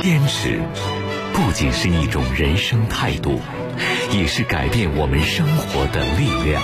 坚持不仅是一种人生态度，也是改变我们生活的力量。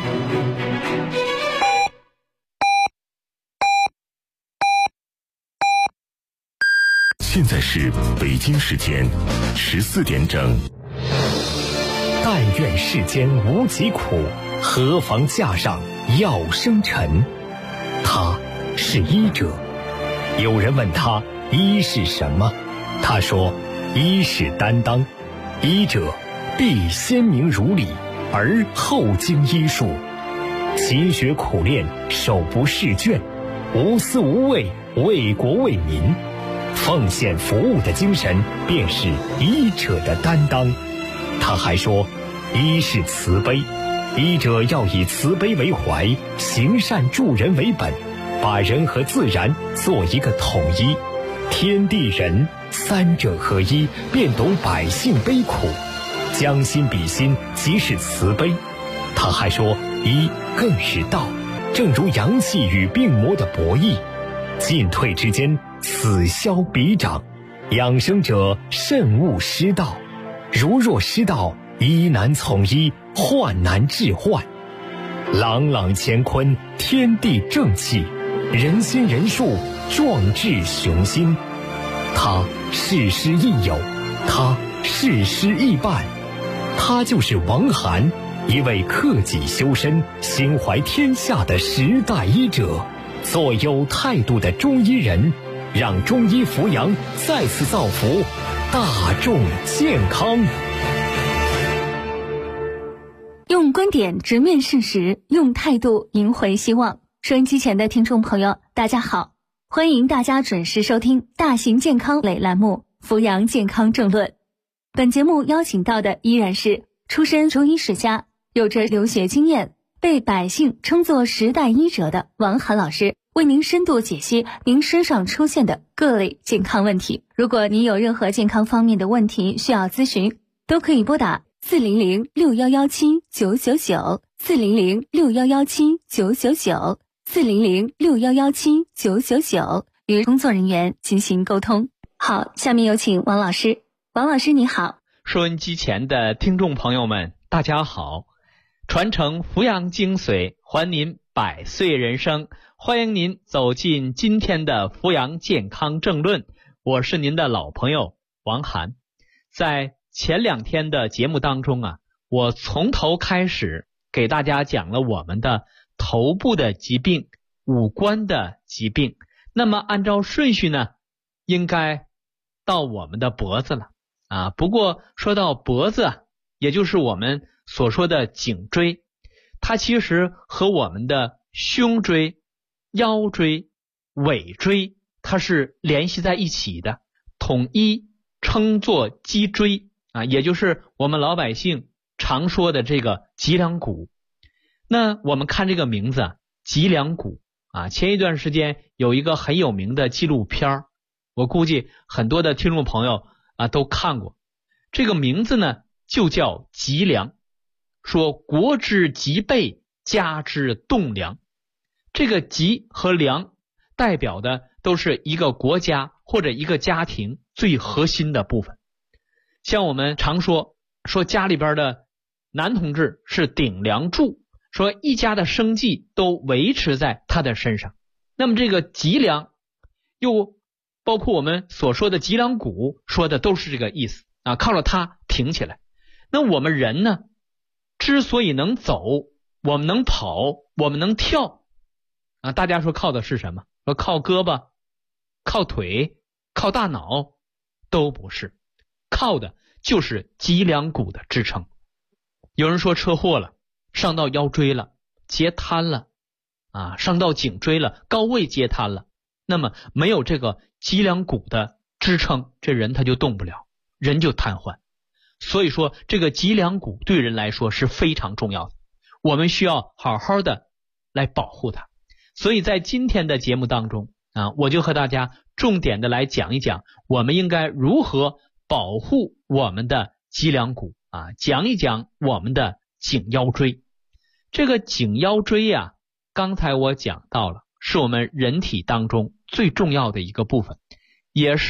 现在是北京时间14点整。 但愿世间无疾苦，何妨架上药生尘。他是医者。有人问他医是什么，他说医是担当。医者必先明如理，而后经医术，勤学苦练，手不释卷，无私无畏，为国为民，奉献服务的精神便是医者的担当。他还说医是慈悲，医者要以慈悲为怀，行善助人为本，把人和自然做一个统一，天地人三者合一，便懂百姓悲苦，将心比心，即是慈悲。他还说医更是道，正如阳气与病魔的博弈，进退之间，此消彼长，养生者慎勿失道，如若失道，医难从医，患难治患。朗朗乾坤，天地正气，人心人术，壮志雄心。他事师亦友，他事师亦伴。他就是王涵，一位克己修身、心怀天下的时代医者，做有态度的中医人，让中医扶阳再次造福大众健康。 用观点直面事实，用态度赢回希望。收音机前的听众朋友，大家好，欢迎大家准时收听大型健康类栏目《扶阳健康政论》。本节目邀请到的依然是出身中医世家，有着留学经验，被百姓称作时代医者的王涵老师，为您深度解析您身上出现的各类健康问题。如果您有任何健康方面的问题需要咨询，都可以拨打400-6117-999，400-6117-999，400-6117-999，与工作人员进行沟通。好，下面有请王老师。王老师你好。 收音机前的听众朋友们，大家好。传承扶阳精髓，还您百岁人生，欢迎您走进今天的扶阳健康政论，我是您的老朋友王涵。在前2天的节目当中我从头开始给大家讲了我们的头部的疾病、五官的疾病，那么按照顺序呢，应该到我们的脖子了不过说到脖子也就是我们所说的颈椎，它其实和我们的胸椎、腰椎、尾椎它是联系在一起的，统一称作脊椎也就是我们老百姓常说的这个脊梁骨。那我们看这个名字脊梁骨前一段时间有一个很有名的纪录片，我估计很多的听众朋友都看过。这个名字呢就叫脊梁，说国之脊背，家之栋梁。这个脊和梁代表的都是一个国家或者一个家庭最核心的部分。像我们常说家里边的男同志是顶梁柱，说一家的生计都维持在他的身上。那么这个脊梁又包括我们所说的脊梁骨，说的都是这个意思靠着它挺起来。那我们人呢，之所以能走，我们能跑，我们能跳大家说靠的是什么？说靠胳膊、靠腿、靠大脑，都不是，靠的就是脊梁骨的支撑。有人说车祸了，伤到腰椎了，截瘫了伤到颈椎了，高位截瘫了，那么没有这个脊梁骨的支撑，这人他就动不了，人就瘫痪。所以说这个脊梁骨对人来说是非常重要的，我们需要好好的来保护它。所以在今天的节目当中我就和大家重点的来讲一讲我们应该如何保护我们的脊梁骨讲一讲我们的颈腰椎。这个颈腰椎刚才我讲到了，是我们人体当中最重要的一个部分，也是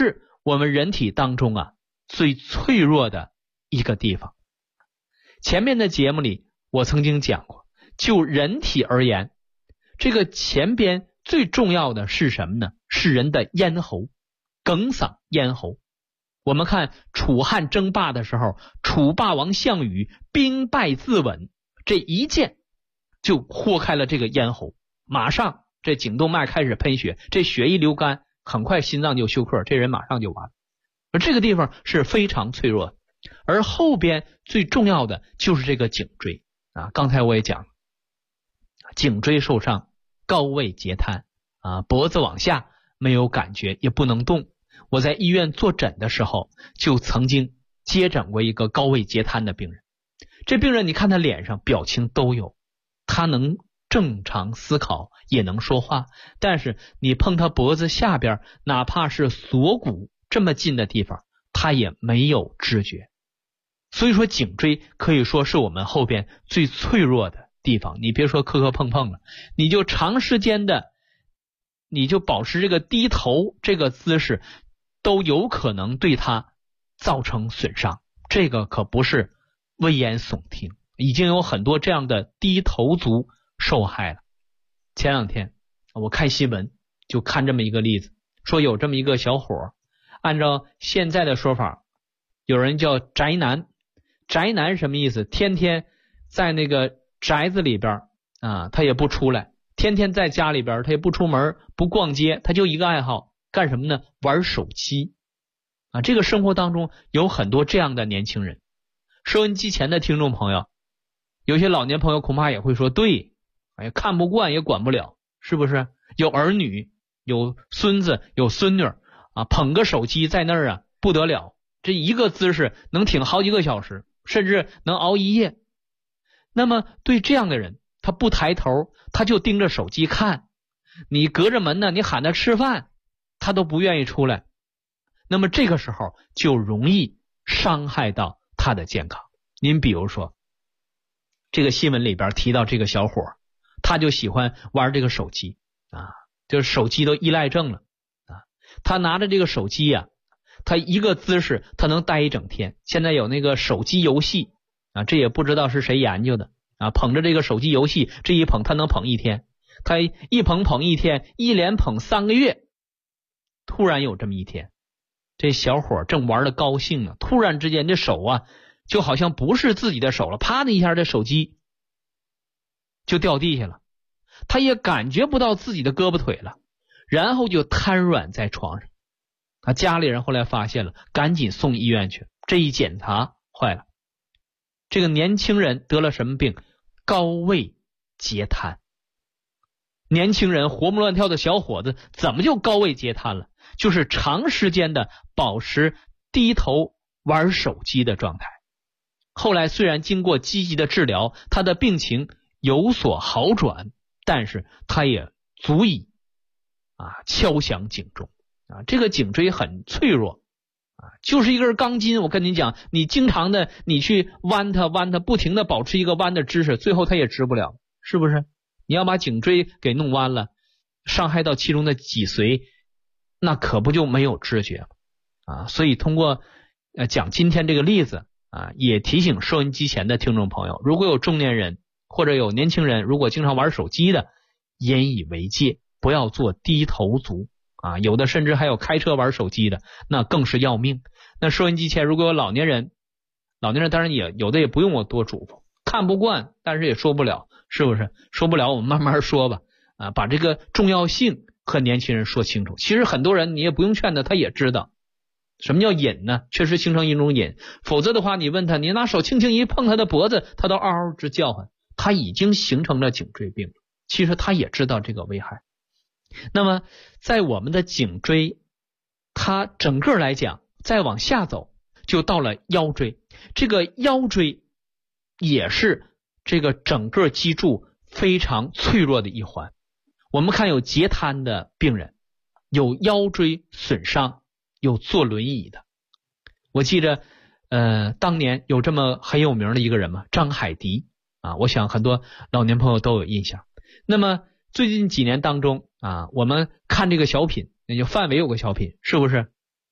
我们人体当中啊最脆弱的一个地方。前面的节目里我曾经讲过，就人体而言，这个前边最重要的是什么呢？是人的咽喉，哽嗓咽喉。我们看楚汉争霸的时候，楚霸王项羽兵败自刎，这一剑就豁开了这个咽喉，马上这颈动脉开始喷血，这血一流干，很快心脏就休克，这人马上就完了。而这个地方是非常脆弱的，而后边最重要的就是这个颈椎啊。刚才我也讲了，颈椎受伤，高位截瘫啊，脖子往下没有感觉，也不能动。我在医院坐诊的时候，就曾经接诊过一个高位截瘫的病人。这病人你看他脸上表情都有，他能正常思考，也能说话，但是你碰他脖子下边，哪怕是锁骨这么近的地方，他也没有知觉。所以说颈椎可以说是我们后边最脆弱的地方。你别说磕磕碰碰了，你就长时间的你就保持这个低头这个姿势，都有可能对它造成损伤。这个可不是危言耸听，已经有很多这样的低头族受害了。前两天我看新闻就看这么一个例子，说有这么一个小伙，按照现在的说法，有人叫宅男。宅男什么意思？天天在那个宅子里边啊，他也不出来，天天在家里边，他也不出门不逛街，他就一个爱好，干什么呢？玩手机啊。这个生活当中有很多这样的年轻人。收音机前的听众朋友，有些老年朋友恐怕也会说，对，哎呀，看不惯也管不了，是不是？有儿女，有孙子，有孙女啊，捧个手机在那儿啊，不得了，这一个姿势能挺好几个小时，甚至能熬一夜。那么对这样的人，他不抬头，他就盯着手机看，你隔着门呢，你喊他吃饭，他都不愿意出来。那么这个时候就容易伤害到他的健康。您比如说这个新闻里边提到这个小伙，他就喜欢玩这个手机啊，就是手机都依赖症了啊。他拿着这个手机啊，他一个姿势他能待一整天。现在有那个手机游戏啊，这也不知道是谁研究的啊，捧着这个手机游戏，这一捧他能捧一天，他一捧一天，一连捧3个月。突然有这么一天，这小伙正玩的高兴呢，突然之间这手啊就好像不是自己的手了，啪的一下这手机就掉地下了，他也感觉不到自己的胳膊腿了，然后就瘫软在床上。他家里人后来发现了，赶紧送医院去，这一检查坏了，这个年轻人得了什么病？高位截瘫。年轻人活蹦乱跳的小伙子怎么就高位截瘫了？就是长时间的保持低头玩手机的状态。后来虽然经过积极的治疗，他的病情有所好转，但是他也足以敲响警钟啊。这个颈椎很脆弱啊，就是一根钢筋。我跟你讲，你经常的你去弯它，不停的保持一个弯的姿势，最后它也直不了，是不是？你要把颈椎给弄弯了，伤害到其中的脊髓，那可不就没有知觉啊。所以通过讲今天这个例子啊，也提醒收音机前的听众朋友，如果有中年人或者有年轻人，如果经常玩手机的，引以为戒，不要做低头族啊。有的甚至还有开车玩手机的，那更是要命。那收音机前如果有老年人当然也有的也不用我多嘱咐，看不惯但是也说不了，是不是？说不了我们慢慢说吧啊，把这个重要性和年轻人说清楚。其实很多人你也不用劝他也知道什么叫瘾呢，确实形成一种瘾。否则的话你问他，你拿手轻轻一碰他的脖子，他都嗷嗷直叫唤，他已经形成了颈椎病。其实他也知道这个危害。那么在我们的颈椎，它整个来讲再往下走就到了腰椎。这个腰椎也是这个整个脊柱非常脆弱的一环。我们看有截瘫的病人，有腰椎损伤，有坐轮椅的。我记着当年有这么很有名的一个人嘛，张海迪啊，我想很多老年朋友都有印象。那么最近几年当中啊，我们看这个小品，那就范伟有个小品，是不是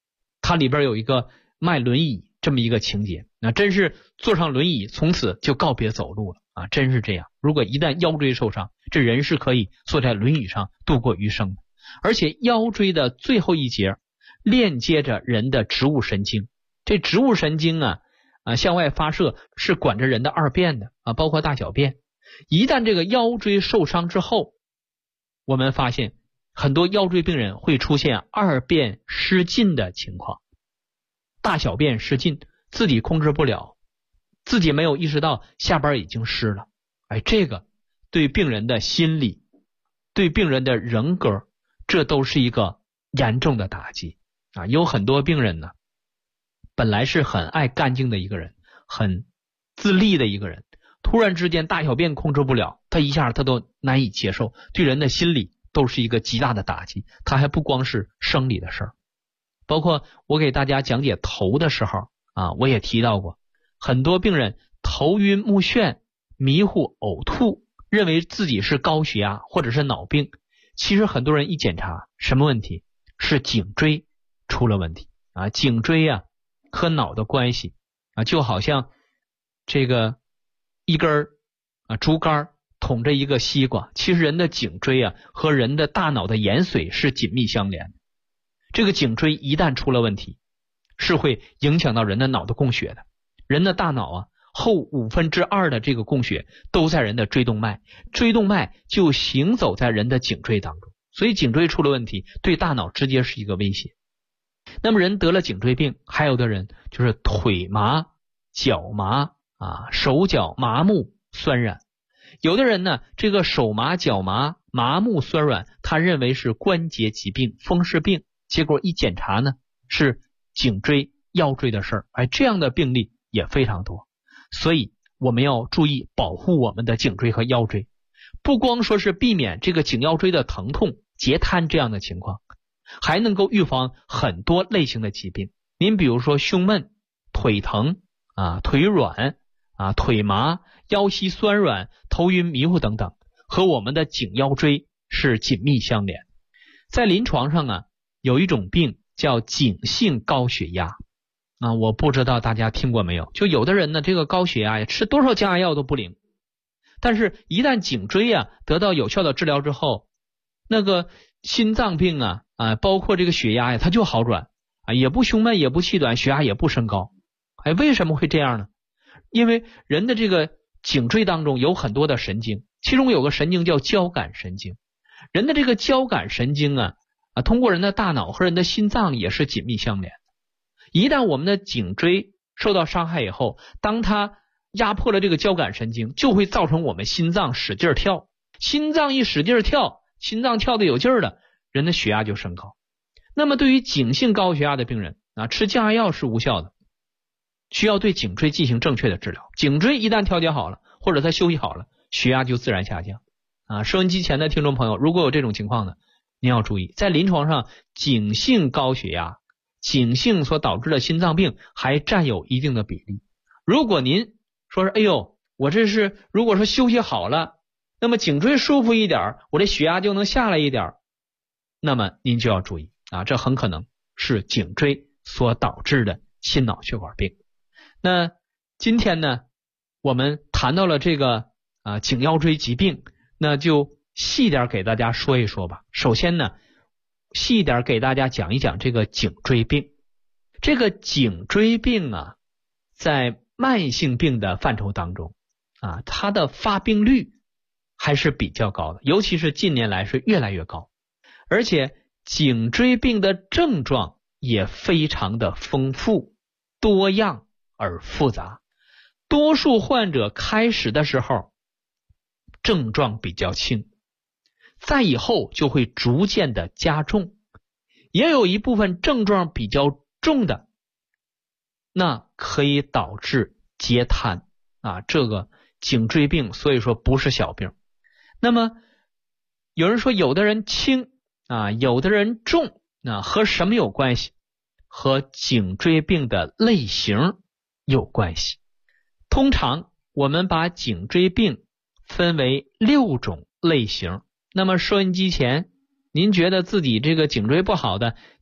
它里边有一个卖轮椅这么一个情节，那真是坐上轮椅从此就告别走路了啊，真是这样。如果一旦腰椎受伤，这人是可以坐在轮椅上度过余生的。而且腰椎的最后一节链接着人的植物神经，这植物神经向外发射是管着人的二便的包括大小便。一旦这个腰椎受伤之后，我们发现很多腰椎病人会出现二便失禁的情况，大小便失禁，自己控制不了，自己没有意识到下边已经湿了。这个对病人的心理，对病人的人格，这都是一个严重的打击有很多病人呢，本来是很爱干净的一个人，很自立的一个人，突然之间大小便控制不了，他一下他都难以接受，对人的心理都是一个极大的打击。他还不光是生理的事儿，包括我给大家讲解头的时候我也提到过，很多病人头晕目眩、迷糊、呕吐，认为自己是高血压或者是脑病。其实很多人一检查，什么问题？是颈椎出了问题颈椎和脑的关系就好像这个一根竹竿捅着一个西瓜，其实人的颈椎和人的大脑的盐水是紧密相连的。这个颈椎一旦出了问题，是会影响到人的脑的供血的。人的大脑后2/5的这个供血都在人的椎动脉，椎动脉就行走在人的颈椎当中，所以颈椎出了问题，对大脑直接是一个威胁。那么人得了颈椎病，还有的人就是腿麻、脚麻手脚麻木酸软。有的人呢，这个手麻、脚麻、麻木酸软，他认为是关节疾病、风湿病，结果一检查呢，是颈椎、腰椎的事儿。这样的病例也非常多。所以我们要注意保护我们的颈椎和腰椎，不光说是避免这个颈腰椎的疼痛、截瘫这样的情况，还能够预防很多类型的疾病。您比如说胸闷、腿疼腿软腿麻、腰膝酸软、头晕迷糊等等，和我们的颈腰椎是紧密相连。在临床上有一种病叫颈性高血压我不知道大家听过没有，就有的人呢，这个高血压吃多少降压药都不灵，但是一旦颈椎得到有效的治疗之后，那个心脏病包括这个血压它就好转也不胸闷，也不气短，血压也不升高。为什么会这样呢？因为人的这个颈椎当中有很多的神经，其中有个神经叫交感神经。人的这个交感神经通过人的大脑和人的心脏也是紧密相连。一旦我们的颈椎受到伤害以后，当它压迫了这个交感神经，就会造成我们心脏使劲跳，心脏一使劲跳，心脏跳得有劲儿了，人的血压就升高。那么对于颈性高血压的病人吃降压药是无效的，需要对颈椎进行正确的治疗。颈椎一旦调节好了，或者它休息好了，血压就自然下降收音机前的听众朋友，如果有这种情况呢，您要注意，在临床上颈性高血压、颈性所导致的心脏病还占有一定的比例。如果您说是我这是如果说休息好了，那么颈椎舒服一点，我这血压就能下来一点，那么您就要注意这很可能是颈椎所导致的心脑血管病。那今天呢，我们谈到了这个颈腰椎疾病，那就细点给大家说一说吧。首先呢，细点给大家讲一讲这个颈椎病。这个颈椎病在慢性病的范畴当中它的发病率还是比较高的，尤其是近年来是越来越高。而且颈椎病的症状也非常的丰富、多样而复杂。多数患者开始的时候症状比较轻，在以后就会逐渐的加重，也有一部分症状比较重的，那可以导致截瘫这个颈椎病所以说不是小病。那么有人说有的人轻有的人重，和什么有关系？和颈椎病的类型有关系。通常我们把颈椎病分为6种类型。那么收音机前您觉得自己这个颈椎不好的，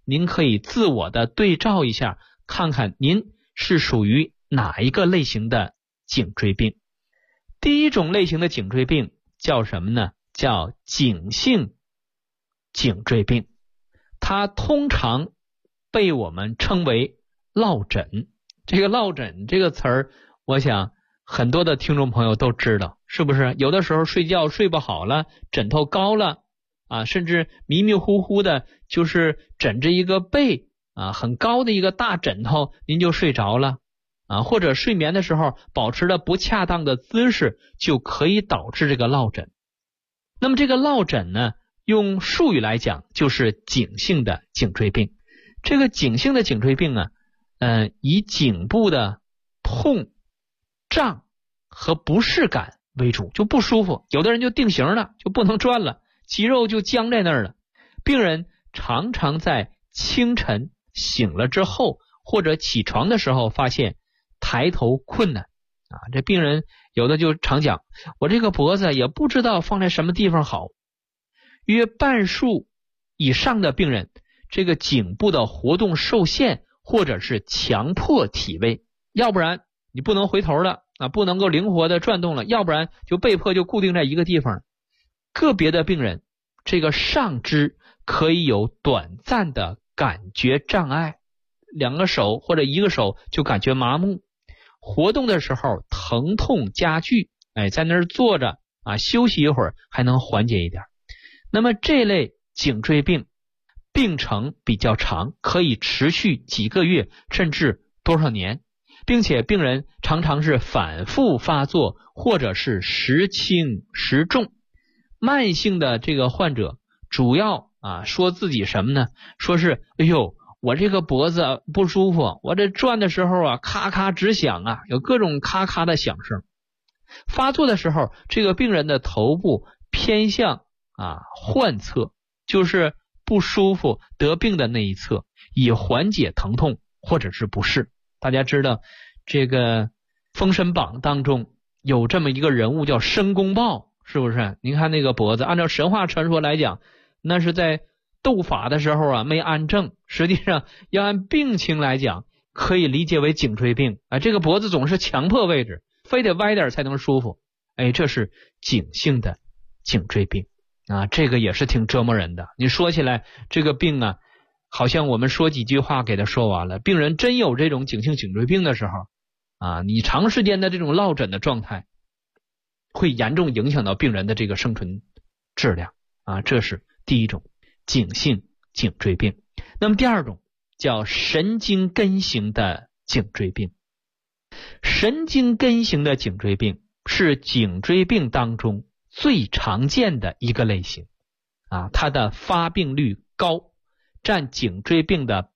您可以自我的对照一下，看看您是属于哪一个类型的颈椎病。第一种类型的颈椎病叫什么呢？叫颈性颈椎病，它通常被我们称为落枕。这个落枕这个词儿，我想很多的听众朋友都知道，是不是？有的时候睡觉睡不好了，枕头高了啊，甚至迷迷糊糊的，就是枕着一个被啊很高的一个大枕头，您就睡着了啊，或者睡眠的时候保持了不恰当的姿势，就可以导致这个落枕。那么这个落枕呢，用术语来讲就是颈性的颈椎病。这个颈性的颈椎病啊，以颈部的痛、胀和不适感为主，就不舒服。有的人就定型了，就不能转了，肌肉就僵在那儿了。病人常常在清晨醒了之后，或者起床的时候发现抬头困难啊。这病人有的就常讲，我这个脖子也不知道放在什么地方好。约半数以上的病人，这个颈部的活动受限，或者是强迫体位，要不然你不能回头了啊，不能够灵活的转动了，要不然就被迫就固定在一个地方。个别的病人，这个上肢可以有短暂的感觉障碍，两个手或者一个手就感觉麻木，活动的时候疼痛加剧，在那儿坐着啊休息一会儿还能缓解一点。那么这类颈椎病病程比较长，可以持续几个月甚至多少年，并且病人常常是反复发作，或者是时轻时重。慢性的这个患者主要说自己什么呢？说是哎呦，我这个脖子不舒服，我这转的时候咔咔直响啊，有各种咔咔的响声。发作的时候，这个病人的头部偏向患侧，就是不舒服得病的那一侧，以缓解疼痛或者是不适。大家知道这个《封神榜》当中有这么一个人物叫申公豹，是不是？您看那个脖子，按照神话传说来讲，那是在斗法的时候没安正，实际上要按病情来讲，可以理解为颈椎病这个脖子总是强迫位置，非得歪点才能舒服，这是颈性的颈椎病这个也是挺折磨人的。你说起来这个病好像我们说几句话给他说完了。病人真有这种颈性颈椎病的时候你长时间的这种落枕的状态，会严重影响到病人的这个生存质量这是第一种颈性颈椎病。那么第二种叫神经根型的颈椎病。神经根型的颈椎病是颈椎病当中最常见的一个类型它的发病率高，占颈椎病的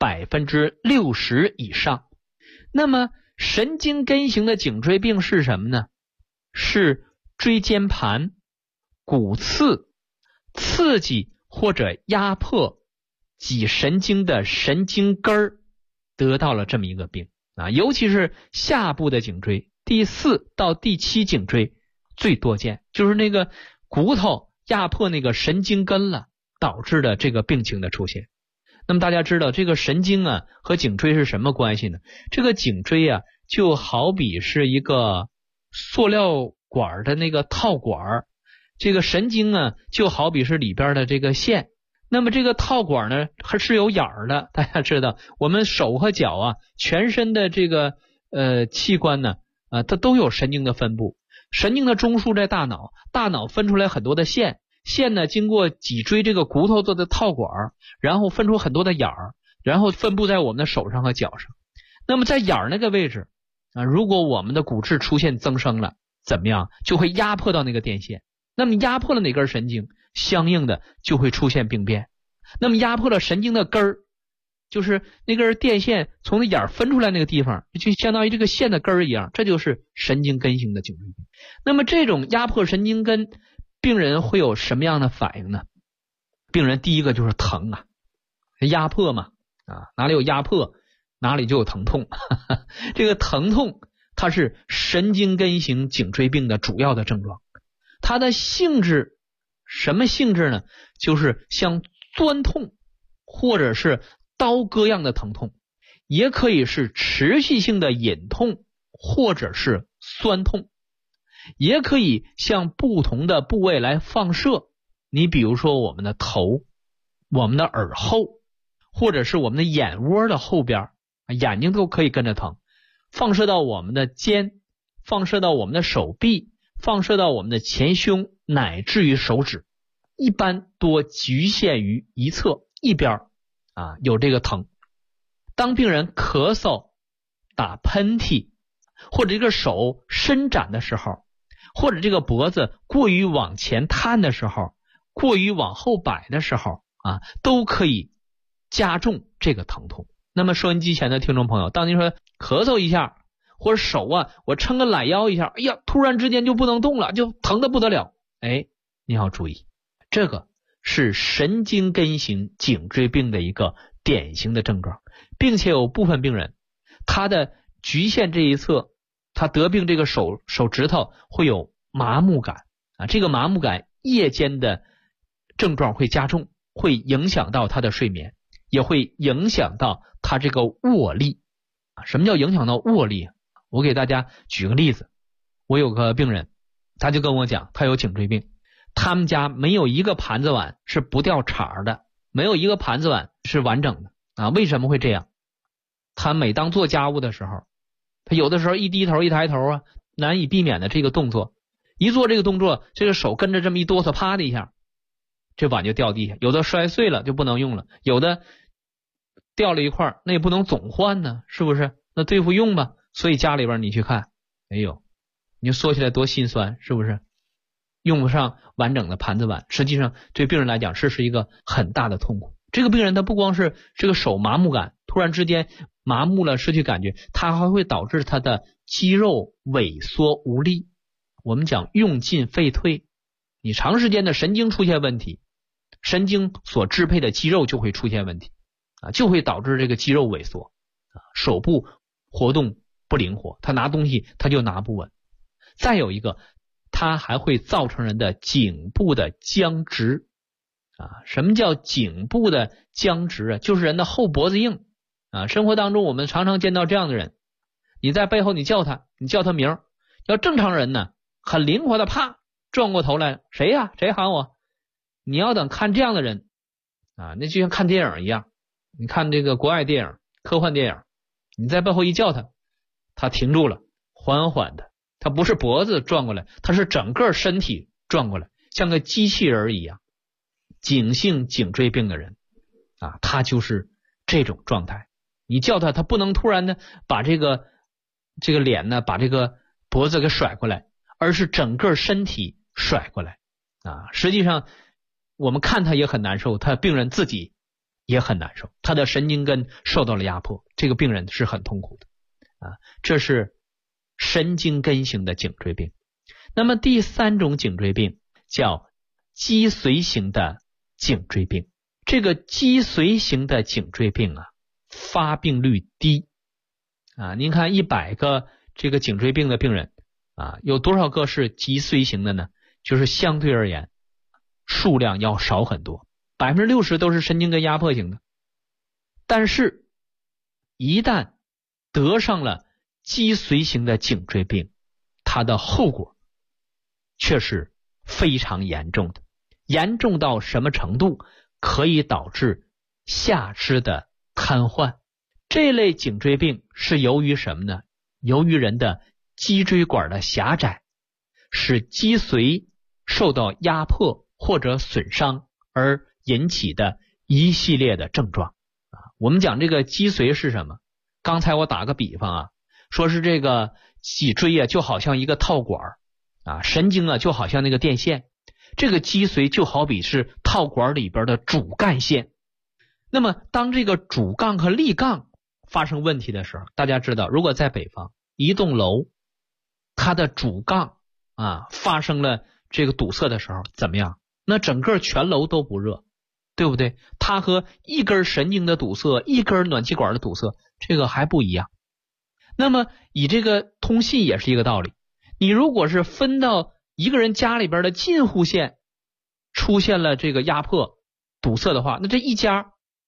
60% 以上。那么神经根型的颈椎病是什么呢？是椎间盘、骨刺刺激或者压迫脊神经的神经根得到了这么一个病尤其是下部的颈椎，第4到第7颈椎最多见，就是那个骨头压迫那个神经根了，导致的这个病情的出现。那么大家知道这个神经和颈椎是什么关系呢？这个颈椎就好比是一个塑料管的那个套管，这个神经就好比是里边的这个线。那么这个套管呢还是有眼儿的，大家知道我们手和脚全身的这个器官呢它都有神经的分布。神经的中枢在大脑，大脑分出来很多的线，线呢经过脊椎这个骨头做的套管，然后分出很多的眼儿，然后分布在我们的手上和脚上。那么在眼儿那个位置如果我们的骨质出现增生了，怎么样？就会压迫到那个电线。那么压迫了哪根神经，相应的就会出现病变。那么压迫了神经的根儿，就是那根电线从那眼儿分出来那个地方，就相当于这个线的根儿一样，这就是神经根型的颈椎病。那么这种压迫神经根，病人会有什么样的反应呢？病人第一个就是疼压迫嘛哪里有压迫哪里就有疼痛这个疼痛它是神经根型颈椎病的主要的症状。它的性质什么性质呢？就是像钻痛或者是刀割样的疼痛，也可以是持续性的隐痛或者是酸痛，也可以向不同的部位来放射。你比如说我们的头、我们的耳后，或者是我们的眼窝的后边，眼睛都可以跟着疼，放射到我们的肩，放射到我们的手臂，放射到我们的前胸，乃至于手指，一般多局限于一侧一边有这个疼。当病人咳嗽、打喷嚏，或者这个手伸展的时候，或者这个脖子过于往前探的时候，过于往后摆的时候都可以加重这个疼痛。那么收音机前的听众朋友，当您说咳嗽一下，或者手我撑个懒腰一下，哎呀，突然之间就不能动了，就疼得不得了，你要注意，这个是神经根型颈椎病的一个典型的症状，并且有部分病人他的局限这一侧，他得病这个手指头会有麻木感这个麻木感夜间的症状会加重，会影响到他的睡眠，也会影响到他这个握力。什么叫影响到握力？我给大家举个例子，我有个病人，他就跟我讲，他有颈椎病，他们家没有一个盘子碗是不掉茬的，没有一个盘子碗是完整的为什么会这样？他每当做家务的时候，他有的时候一低头一抬头难以避免的这个动作，一做这个动作，这个手跟着这么一哆嗦，啪的一下，这碗就掉地下，有的摔碎了就不能用了，有的掉了一块，那也不能总换呢，是不是？那对付用吧。所以家里边你去看，你说起来多心酸，是不是？用不上完整的盘子碗，实际上对病人来讲是一个很大的痛苦。这个病人他不光是这个手麻木感，突然之间麻木了，失去感觉，他还会导致他的肌肉萎缩无力。我们讲用进废退，你长时间的神经出现问题，神经所支配的肌肉就会出现问题就会导致这个肌肉萎缩手部活动不灵活，他拿东西他就拿不稳。再有一个，它还会造成人的颈部的僵直什么叫颈部的僵直就是人的后脖子硬生活当中我们常常见到这样的人，你在背后你叫他名，要正常人呢很灵活的啪转过头来，谁呀？谁喊我？你要等看这样的人那就像看电影一样，你看这个国外电影、科幻电影，你在背后一叫他停住了，缓缓的，他不是脖子转过来，他是整个身体转过来，像个机器人一样。颈性颈椎病的人他就是这种状态。你叫他不能突然的把这个脸呢，把这个脖子给甩过来，而是整个身体甩过来实际上我们看他也很难受，他病人自己也很难受，他的神经根受到了压迫，这个病人是很痛苦的这是神经根型的颈椎病。那么第三种颈椎病叫脊髓型的颈椎病。这个脊髓型的颈椎病发病率低您看100个这个颈椎病的病人有多少个是脊髓型的呢？就是相对而言数量要少很多，60%都是神经根压迫型的。但是一旦得上了脊髓型的颈椎病，它的后果却是非常严重的，严重到什么程度？可以导致下肢的瘫痪。这类颈椎病是由于什么呢？由于人的脊椎管的狭窄，使脊髓受到压迫或者损伤而引起的一系列的症状我们讲这个脊髓是什么？刚才我打个比方说是这个脊椎就好像一个套管神经就好像那个电线，这个脊髓就好比是套管里边的主干线。那么当这个主杠和力杠发生问题的时候，大家知道如果在北方一栋楼它的主杠发生了这个堵塞的时候怎么样？那整个全楼都不热，对不对？它和一根神经的堵塞、一根暖气管的堵塞这个还不一样。那么以这个通信也是一个道理，你如果是分到一个人家里边的近户线出现了这个压迫堵塞的话，那这一家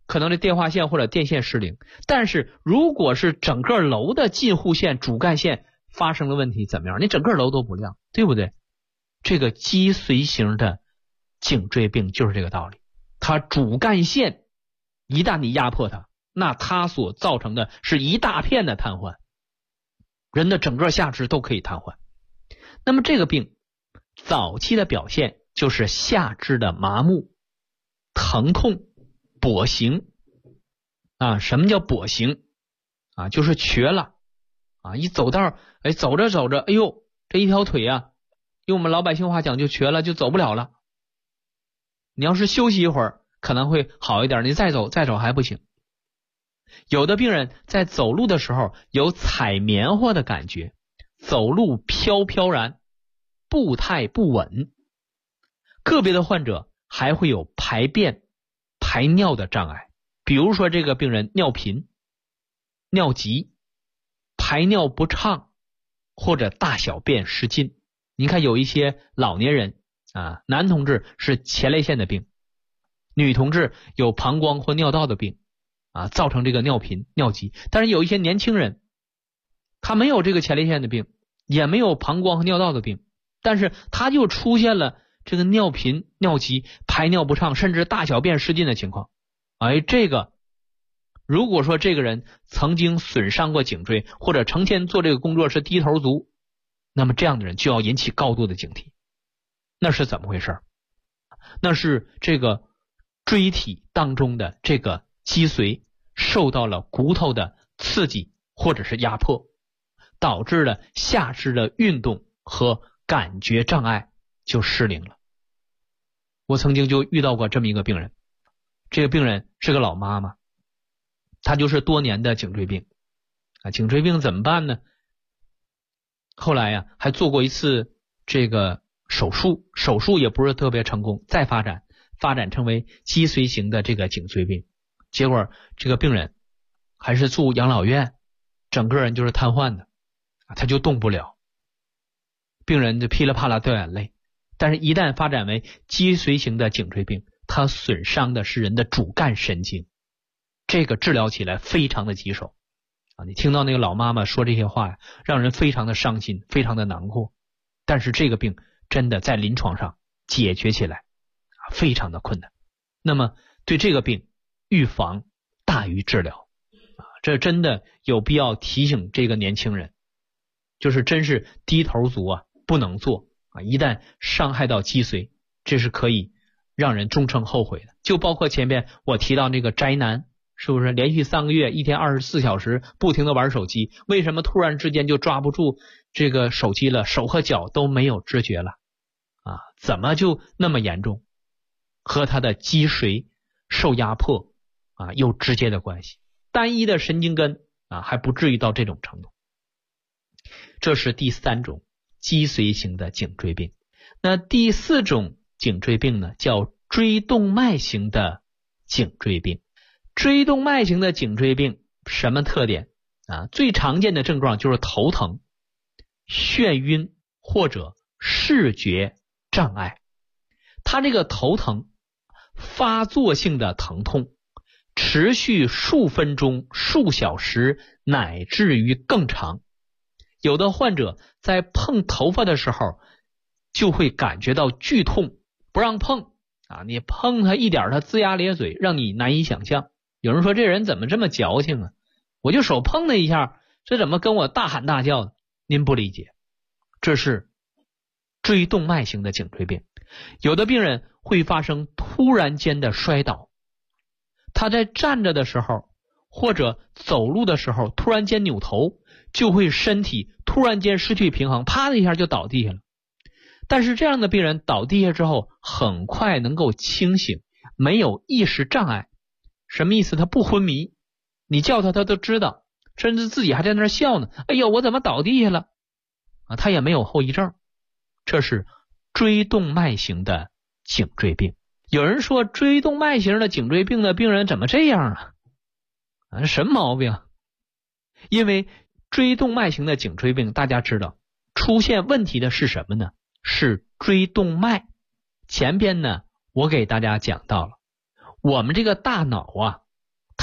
可能这电话线或者电线失灵。但是如果是整个楼的近户线、主干线发生了问题，怎么样？你整个楼都不亮，对不对？这个脊髓型的颈椎病就是这个道理。它主干线一旦你压迫它，那它所造成的是一大片的瘫痪，人的整个下肢都可以瘫痪。那么这个病早期的表现就是下肢的麻木、疼痛、跛行啊。什么叫跛行啊？就是瘸了啊，一走道，走着走着，哎呦，这一条腿啊，用我们老百姓话讲就瘸了，就走不了了。你要是休息一会儿可能会好一点，你再走还不行。有的病人在走路的时候有踩棉花的感觉，走路飘飘然，步态不稳。个别的患者还会有排便、排尿的障碍，比如说这个病人尿频、尿急、排尿不畅或者大小便失禁。你看有一些老年人啊，男同志是前列腺的病，女同志有膀胱或尿道的病啊，造成这个尿频、尿急。但是有一些年轻人，他没有这个前列腺的病，也没有膀胱和尿道的病，但是他就出现了这个尿频、尿急、排尿不畅，甚至大小便失禁的情况。这个如果说这个人曾经损伤过颈椎，或者成天做这个工作是低头族，那么这样的人就要引起高度的警惕。那是怎么回事？那是这个椎体当中的这个脊髓受到了骨头的刺激或者是压迫，导致了下肢的运动和感觉障碍就失灵了。我曾经就遇到过这么一个病人，这个病人是个老妈妈，她就是多年的颈椎病啊。颈椎病怎么办呢？后来还做过一次这个手术也不是特别成功，再发展成为脊髓型的这个颈椎病。结果这个病人还是住养老院，整个人就是瘫痪的他就动不了，病人就噼里啪啦掉眼泪。但是一旦发展为脊髓型的颈椎病，它损伤的是人的主干神经，这个治疗起来非常的棘手你听到那个老妈妈说这些话让人非常的伤心，非常的难过。但是这个病真的在临床上解决起来非常的困难。那么对这个病，预防大于治疗这真的有必要提醒这个年轻人，就是真是低头族不能做一旦伤害到脊髓，这是可以让人终生后悔的。就包括前面我提到那个宅男，是不是连续3个月一天24小时不停的玩手机，为什么突然之间就抓不住这个手机了，手和脚都没有知觉了怎么就那么严重？和他的脊髓受压迫有直接的关系。单一的神经根还不至于到这种程度。这是第3种脊髓型的颈椎病。那第4种颈椎病呢，叫椎动脉型的颈椎病。椎动脉型的颈椎病什么特点最常见的症状就是头疼、眩晕或者视觉障碍。它这个头疼，发作性的疼痛，持续数分钟、数小时，乃至于更长。有的患者在碰头发的时候就会感觉到剧痛，不让碰你碰它一点它龇牙咧嘴，让你难以想象。有人说这人怎么这么矫情我就手碰了一下，这怎么跟我大喊大叫的？您不理解，这是椎动脉型的颈椎病。有的病人会发生突然间的摔倒，他在站着的时候或者走路的时候突然间扭头，就会身体突然间失去平衡，啪的一下就倒地下了。但是这样的病人倒地下之后很快能够清醒，没有意识障碍。什么意思？他不昏迷，你叫他都知道，甚至自己还在那儿笑呢，哎呦我怎么倒地下了他也没有后遗症。这是椎动脉型的颈椎病。有人说椎动脉型的颈椎病的病人怎么这样什么毛病？因为椎动脉型的颈椎病大家知道出现问题的是什么呢？是椎动脉。前边呢我给大家讲到了，我们这个大脑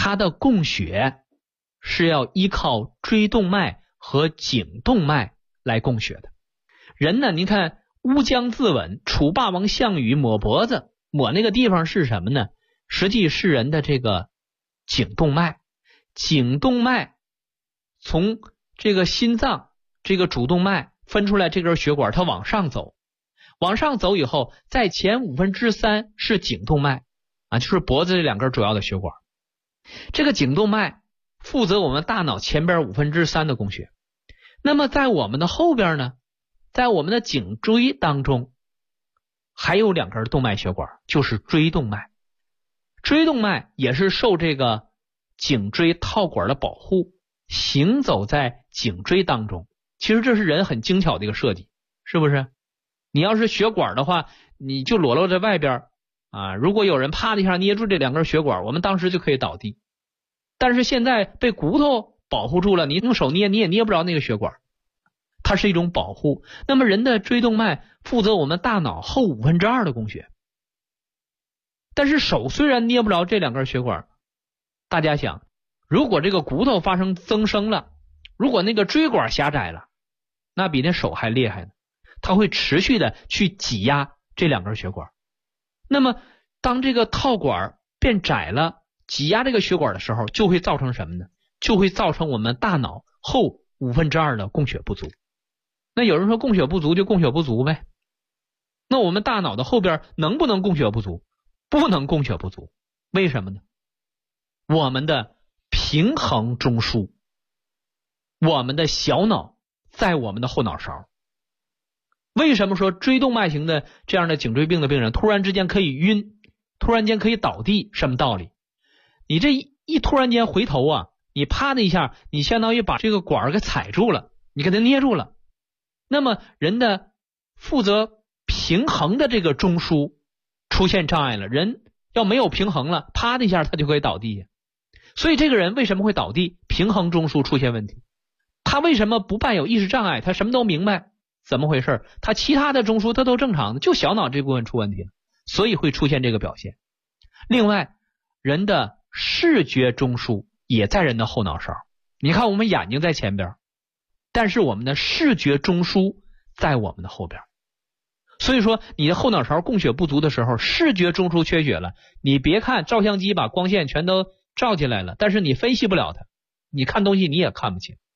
它的供血是要依靠椎动脉和颈动脉来供血的。人呢，您看乌江自刎，楚霸王项羽抹脖子，抹那个地方是什么呢？实际是人的这个颈动脉。颈动脉从这个心脏这个主动脉分出来这根血管，它往上走，往上走以后，在前3/5是颈动脉啊，就是脖子这2根主要的血管。这个颈动脉负责我们大脑前边3/5的供血。那么在我们的后边呢，在我们的颈椎当中还有2根动脉血管，就是椎动脉。椎动脉也是受这个颈椎套管的保护，行走在颈椎当中。其实这是人很精巧的一个设计，是不是？你要是血管的话，你就裸露在外边啊，如果有人啪的一下捏住这2根血管，我们当时就可以倒地。但是现在被骨头保护住了，你用手捏你也捏不着那个血管，它是一种保护。那么人的椎动脉负责我们大脑后2/5的供血。但是手虽然捏不着这2根血管，大家想，如果这个骨头发生增生了，如果那个椎管狭窄了，那比那手还厉害呢，它会持续的去挤压这2根血管。那么当这个套管变窄了，挤压这个血管的时候，就会造成什么呢？就会造成我们大脑后2/5的供血不足。那有人说供血不足就供血不足呗，那我们大脑的后边能不能供血不足？不能供血不足。为什么呢？我们的平衡中枢，我们的小脑在我们的后脑勺。为什么说椎动脉型的这样的颈椎病的病人突然之间可以晕，突然间可以倒地？什么道理？你这一突然间回头啊，你啪的一下，你相当于把这个管给踩住了，你给它捏住了。那么人的负责平衡的这个中枢出现障碍了，人要没有平衡了，啪的一下他就可以倒地。所以这个人为什么会倒地？平衡中枢出现问题。他为什么不伴有意识障碍？他什么都明白，怎么回事？他其他的中枢他都正常的，就小脑这部分出问题了，所以会出现这个表现。另外，人的视觉中枢也在人的后脑勺。你看我们眼睛在前边，但是我们的视觉中枢在我们的后边。所以说你的后脑勺供血不足的时候，视觉中枢缺血了，你别看照相机把光线全都照进来了，但是你分析不了它，你看东西你也看不清。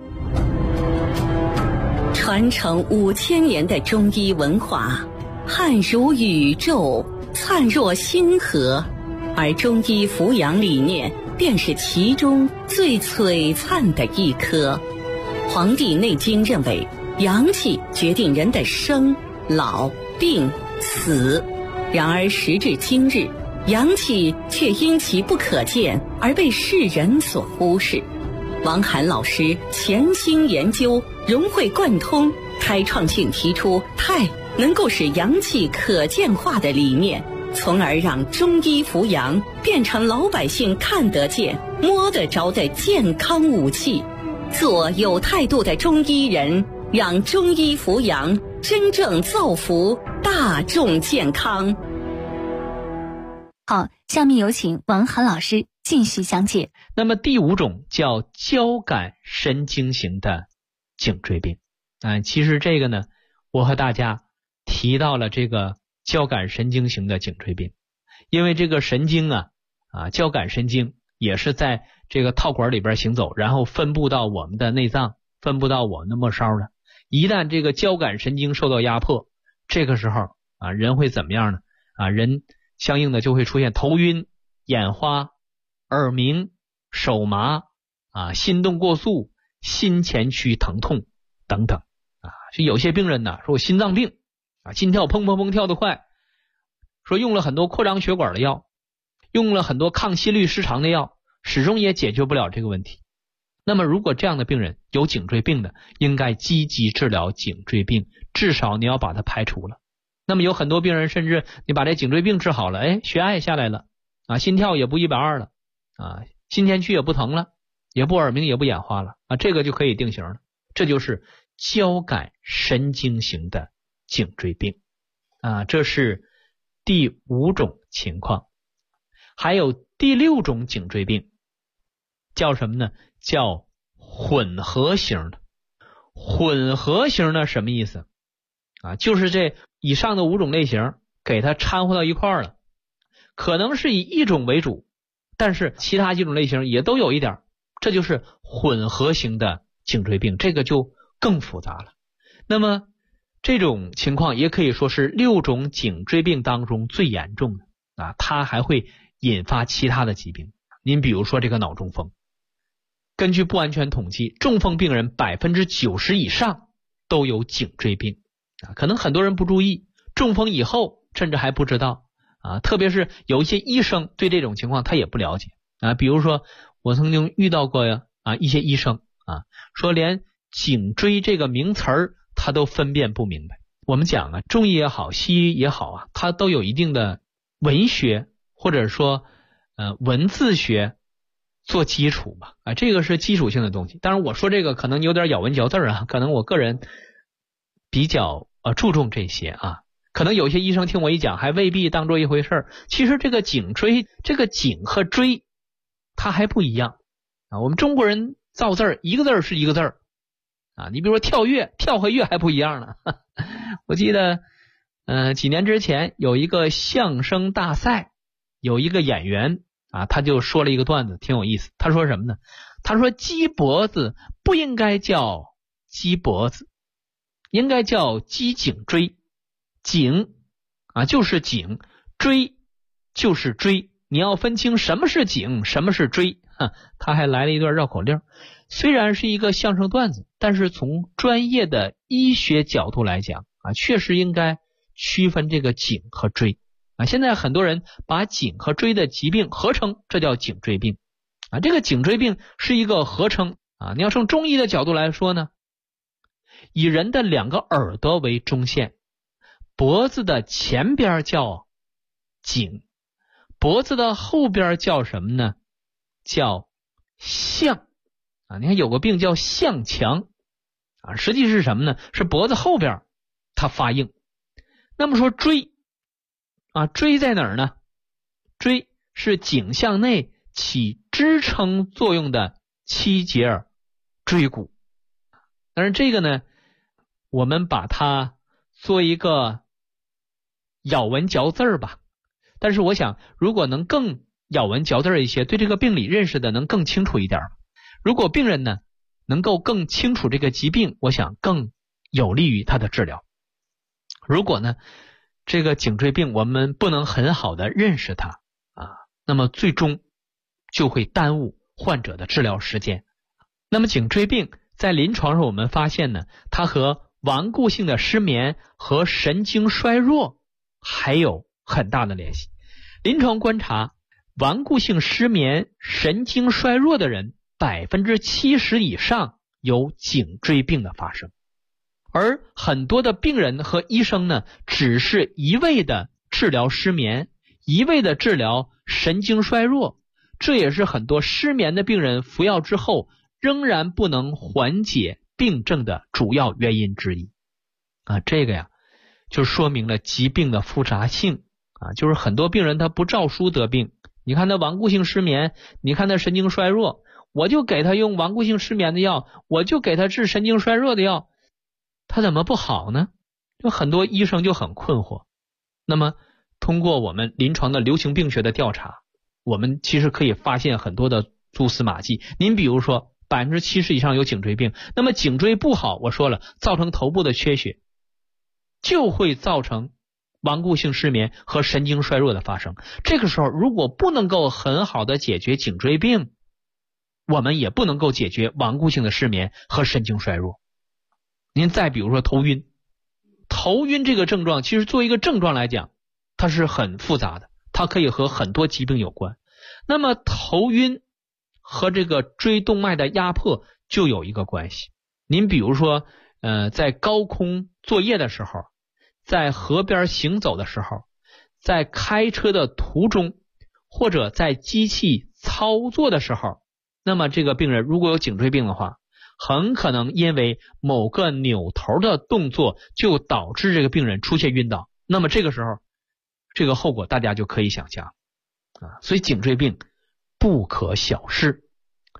传承5000年的中医文化，汉如宇宙，灿若星河，而中医扶阳理念便是其中最璀璨的一颗。《黄帝内经》认为，阳气决定人的生、老、病、死。然而时至今日，阳气却因其不可见而被世人所忽视。王涵老师潜心研究，融会贯通，开创性提出太能够使阳气可见化的理念，从而让中医扶阳变成老百姓看得见、摸得着的健康武器。做有态度的中医人，让中医扶阳真正造福大众健康。 好，下面有请王涵老师继续讲解。 那么第5种叫交感神经型的颈椎病。其实这个呢，我和大家提到了这个交感神经型的颈椎病，因为这个神经交感神经也是在这个套管里边行走，然后分布到我们的内脏，分布到我们的末梢的。一旦这个交感神经受到压迫，这个时候人会怎么样呢？人相应的就会出现头晕、眼花、耳鸣、手麻心动过速、心前区疼痛等等就有些病人呢说我心脏病心跳砰砰砰跳得快，说用了很多扩张血管的药，用了很多抗心律失常的药，始终也解决不了这个问题。那么如果这样的病人有颈椎病的，应该积极治疗颈椎病，至少你要把它排除了。那么有很多病人甚至你把这颈椎病治好了，血压也下来了心跳也不120了心前区也不疼了，也不耳鸣也不眼花了这个就可以定型了。这就是交感神经型的颈椎病这是第5种情况。还有第6种颈椎病叫什么呢？叫混合型的。混合型的什么意思啊？就是这以上的5种类型给它掺和到一块儿了，可能是以一种为主，但是其他几种类型也都有一点，这就是混合型的颈椎病，这个就更复杂了。那么这种情况也可以说是6种颈椎病当中最严重的啊，它还会引发其他的疾病。您比如说这个脑中风，根据不完全统计，中风病人90%以上都有颈椎病啊，可能很多人不注意，中风以后甚至还不知道啊，特别是有一些医生对这种情况他也不了解啊。比如说我曾经遇到过一些医生啊，说连颈椎这个名词儿他都分辨不明白。我们讲啊，中医也好，西医也好啊，它都有一定的文学或者说文字学做基础吧啊，这个是基础性的东西。当然我说这个可能有点咬文嚼字啊，可能我个人比较注重这些啊，可能有些医生听我一讲还未必当做一回事儿。其实这个颈椎，这个颈和椎它还不一样啊。我们中国人造字一个字是一个字啊，你比如说跳跃，跳和跃还不一样呢。我记得几年之前有一个相声大赛，有一个演员啊，他就说了一个段子挺有意思。他说什么呢？他说鸡脖子不应该叫鸡脖子，应该叫鸡颈椎。颈啊就是颈，椎就是椎，你要分清什么是颈什么是椎。他还来了一段绕口令，虽然是一个相声段子，但是从专业的医学角度来讲啊，确实应该区分这个颈和椎啊。现在很多人把颈和椎的疾病合称，这叫颈椎病啊。这个颈椎病是一个合称啊。你要从中医的角度来说呢，以人的2个耳朵为中线，脖子的前边叫颈，脖子的后边叫什么呢？叫项啊。你看有个病叫项强啊，实际是什么呢？是脖子后边它发硬。那么说椎啊，椎在哪儿呢？椎是颈项内起支撑作用的7节椎骨。但是这个呢，我们把它做一个咬文嚼字吧。但是我想如果能更咬文嚼字一些，对这个病理认识的能更清楚一点。如果病人呢能够更清楚这个疾病，我想更有利于他的治疗。如果呢这个颈椎病我们不能很好的认识它啊，那么最终就会耽误患者的治疗时间。那么颈椎病在临床上我们发现呢，它和顽固性的失眠和神经衰弱还有很大的联系。临床观察，顽固性失眠、神经衰弱的人70%以上有颈椎病的发生。而很多的病人和医生呢，只是一味的治疗失眠，一味的治疗神经衰弱，这也是很多失眠的病人服药之后仍然不能缓解病症的主要原因之一啊。这个呀就说明了疾病的复杂性啊，就是很多病人他不照书得病。你看他顽固性失眠，你看他神经衰弱，我就给他用顽固性失眠的药，我就给他治神经衰弱的药，他怎么不好呢？就很多医生就很困惑。那么通过我们临床的流行病学的调查，我们其实可以发现很多的蛛丝马迹。您比如说70%以上有颈椎病，那么颈椎不好，我说了，造成头部的缺血，就会造成顽固性失眠和神经衰弱的发生。这个时候如果不能够很好的解决颈椎病，我们也不能够解决顽固性的失眠和神经衰弱。您再比如说头晕，头晕这个症状其实作为一个症状来讲，它是很复杂的，它可以和很多疾病有关。那么头晕和这个椎动脉的压迫就有一个关系。您比如说在高空作业的时候，在河边行走的时候，在开车的途中，或者在机器操作的时候，那么这个病人如果有颈椎病的话，很可能因为某个扭头的动作就导致这个病人出现晕倒。那么这个时候这个后果大家就可以想象啊。所以颈椎病不可小视。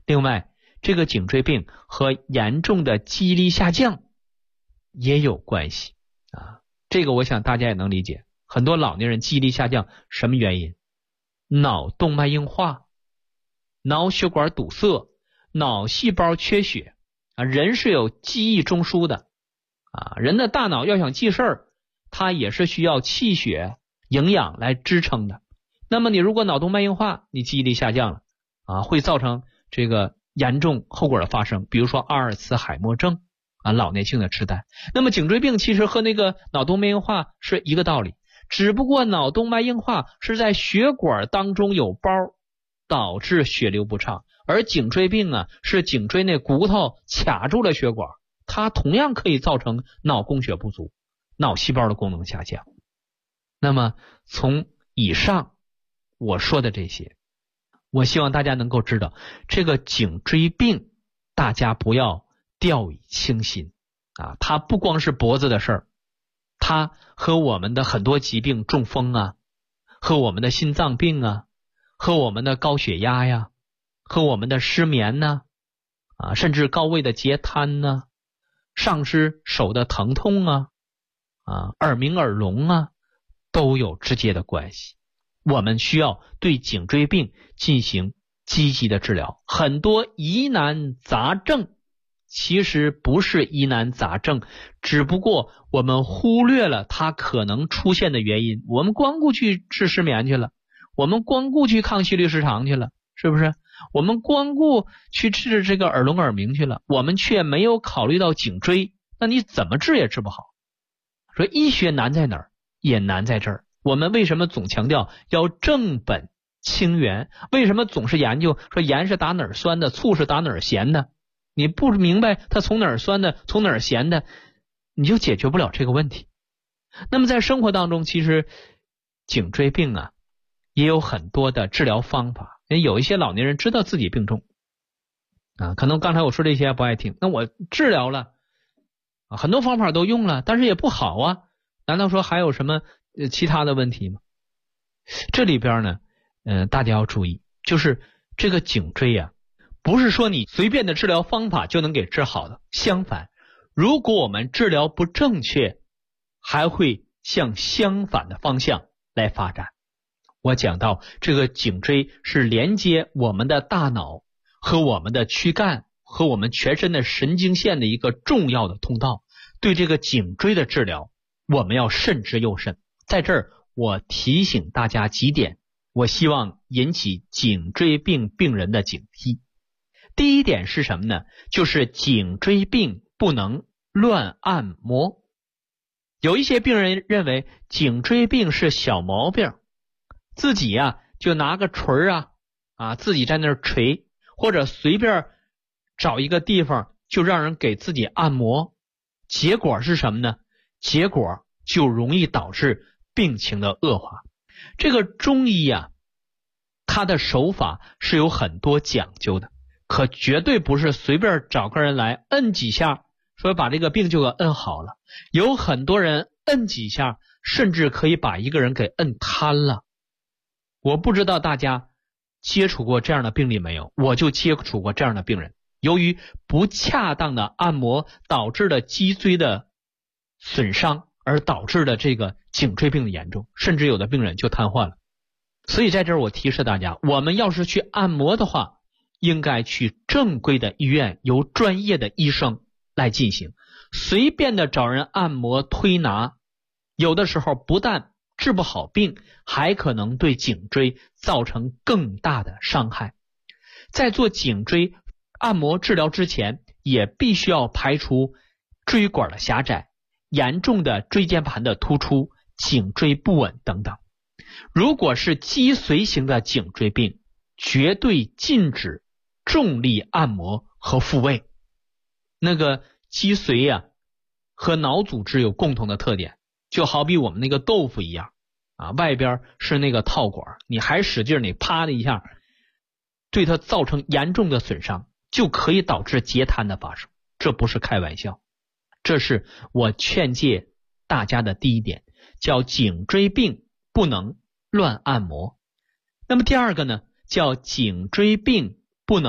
另外，这个颈椎病和严重的记忆力下降也有关系啊。这个我想大家也能理解，很多老年人记忆力下降什么原因？脑动脉硬化、脑血管堵塞、脑细胞缺血啊。人是有记忆中枢的啊，人的大脑要想记事儿，它也是需要气血营养来支撑的。那么你如果脑动脉硬化，你记忆力下降了啊，会造成这个严重后果的发生，比如说阿尔茨海默症啊，老年性的痴呆。那么颈椎病其实和那个脑动脉硬化是一个道理，只不过脑动脉硬化是在血管当中有包，导致血流不畅，而颈椎病啊是颈椎那骨头卡住了血管，它同样可以造成脑供血不足，脑细胞的功能下降。那么从以上我说的这些，我希望大家能够知道，这个颈椎病大家不要掉以轻心啊，它不光是脖子的事儿，它和我们的很多疾病，中风啊，和我们的心脏病啊，和我们的高血压呀，和我们的失眠呢啊，甚至高位的截瘫呢，上肢手的疼痛啊，耳鸣耳聋啊，都有直接的关系。我们需要对颈椎病进行积极的治疗。很多疑难杂症其实不是疑难杂症，只不过我们忽略了它可能出现的原因，我们光顾去治失眠去了，我们光顾去抗心律失常去了，是不是？我们光顾去治这个耳聋耳鸣去了，我们却没有考虑到颈椎，那你怎么治也治不好。说医学难在哪儿？也难在这儿。我们为什么总强调要正本清源？为什么总是研究说盐是打哪儿酸的，醋是打哪儿咸的？你不明白它从哪儿酸的，从哪儿咸的，你就解决不了这个问题。那么在生活当中，其实颈椎病啊也有很多的治疗方法。有一些老年人知道自己病重啊，可能刚才我说这些不爱听，那我治疗了啊，很多方法都用了，但是也不好啊，难道说还有什么其他的问题吗？这里边呢大家要注意，就是这个颈椎啊，不是说你随便的治疗方法就能给治好的，相反，如果我们治疗不正确，还会向相反的方向来发展。我讲到这个颈椎是连接我们的大脑和我们的躯干和我们全身的神经线的一个重要的通道，对这个颈椎的治疗我们要慎之又慎。在这儿我提醒大家几点，我希望引起颈椎病病人的警惕。第一点是什么呢？就是颈椎病不能乱按摩。有一些病人认为颈椎病是小毛病，自己就拿个锤自己在那儿锤，或者随便找一个地方就让人给自己按摩，结果是什么呢？结果就容易导致病情的恶化。这个中医它的手法是有很多讲究的，可绝对不是随便找个人来摁几下说把这个病就给摁好了。有很多人摁几下甚至可以把一个人给摁瘫了。我不知道大家接触过这样的病例没有，我就接触过这样的病人，由于不恰当的按摩导致了脊椎的损伤，而导致了这个颈椎病的严重，甚至有的病人就瘫痪了。所以在这儿我提示大家，我们要是去按摩的话，应该去正规的医院，由专业的医生来进行。随便的找人按摩推拿，有的时候不但治不好病，还可能对颈椎造成更大的伤害。在做颈椎按摩治疗之前，也必须要排除椎管的狭窄、严重的椎间盘的突出、颈椎不稳等等。如果是脊髓型的颈椎病，绝对禁止重力按摩和复位。那个脊髓和脑组织有共同的特点，就好比我们那个豆腐一样外边是那个套管，你还使劲，你啪的一下对它造成严重的损伤，就可以导致截瘫的发生。这不是开玩笑，这是我劝诫大家的第一点，叫颈椎病不能乱按摩。那么第二个呢，叫颈椎病不能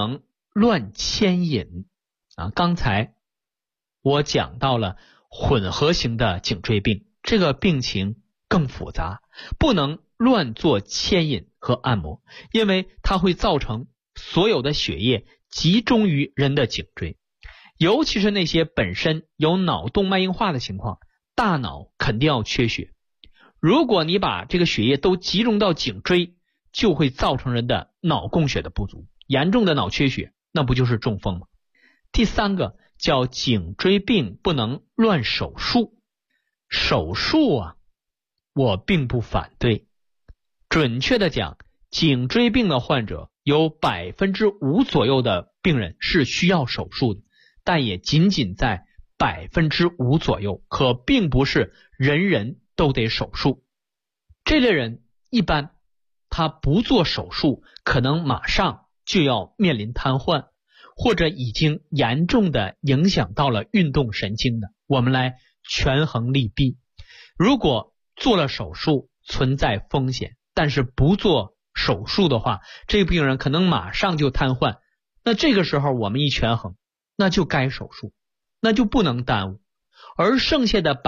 乱牵引刚才我讲到了混合型的颈椎病，这个病情更复杂，不能乱做牵引和按摩，因为它会造成所有的血液集中于人的颈椎，尤其是那些本身有脑动脉硬化的情况，大脑肯定要缺血。如果你把这个血液都集中到颈椎，就会造成人的脑供血的不足，严重的脑缺血，那不就是中风吗？第三个叫颈椎病不能乱手术。手术我并不反对，准确的讲，颈椎病的患者有 5% 左右的病人是需要手术的，但也仅仅在 5% 左右，可并不是人人都得手术。这类人一般他不做手术，可能马上就要面临瘫痪，或者已经严重的影响到了运动神经的，我们来权衡利弊。如果做了手术存在风险，但是不做手术的话，这个病人可能马上就瘫痪，那这个时候我们一权衡，那就该手术，那就不能耽误。而剩下的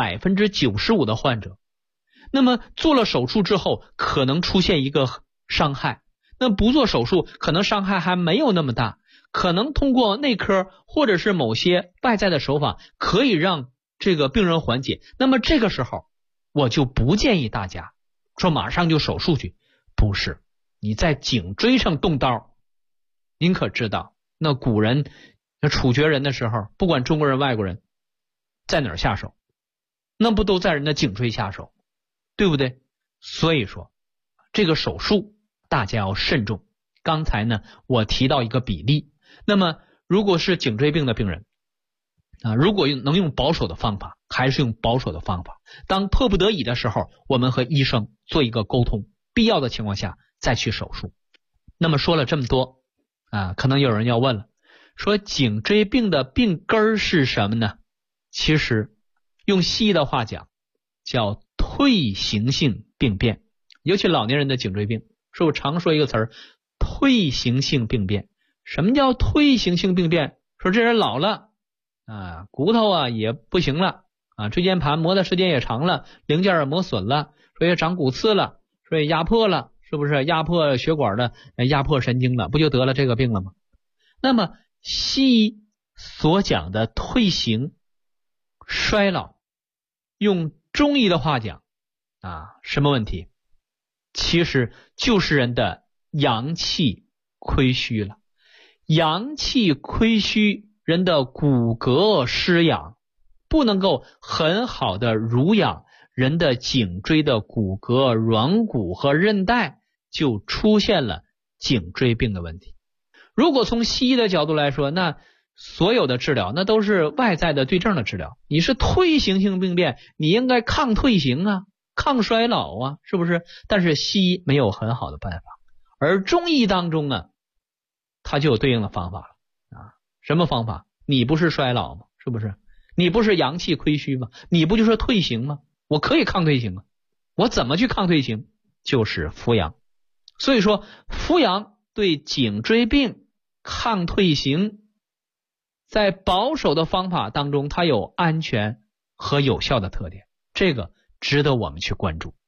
95% 的患者，那么做了手术之后可能出现一个伤害，那不做手术可能伤害还没有那么大，可能通过内科或者是某些外在的手法可以让这个病人缓解，那么这个时候我就不建议大家说马上就手术去。不是，你在颈椎上动刀，您可知道那古人处决人的时候，不管中国人外国人在哪儿下手，那不都在人的颈椎下手，对不对？所以说这个手术大家要慎重。刚才呢我提到一个比例，那么如果是颈椎病的病人如果能用保守的方法，还是用保守的方法。当迫不得已的时候，我们和医生做一个沟通，必要的情况下再去手术。那么说了这么多可能有人要问了，说颈椎病的病根是什么呢？其实用西医的话讲叫退行性病变，尤其老年人的颈椎病，是我常说一个词儿，退行性病变。什么叫退行性病变？说这人老了骨头也不行了椎间盘磨的时间也长了，零件也磨损了，说也长骨刺了，说也压迫了，是不是压迫血管的压迫神经了，不就得了这个病了吗？那么西医所讲的退行衰老，用中医的话讲什么问题？其实就是人的阳气亏虚了。阳气亏虚，人的骨骼失养，不能够很好的濡养人的颈椎的骨骼、软骨和韧带，就出现了颈椎病的问题。如果从西医的角度来说，那所有的治疗那都是外在的对症的治疗，你是退行性病变，你应该抗退行抗衰老是不是？但是西医没有很好的办法，而中医当中它就有对应的方法了什么方法？你不是衰老吗？是不是？你不是阳气亏虚吗？你不就是退行吗？我可以抗退行我怎么去抗退行？就是扶阳。所以说扶阳对颈椎病抗退行，在保守的方法当中，它有安全和有效的特点，这个值得我们去关注。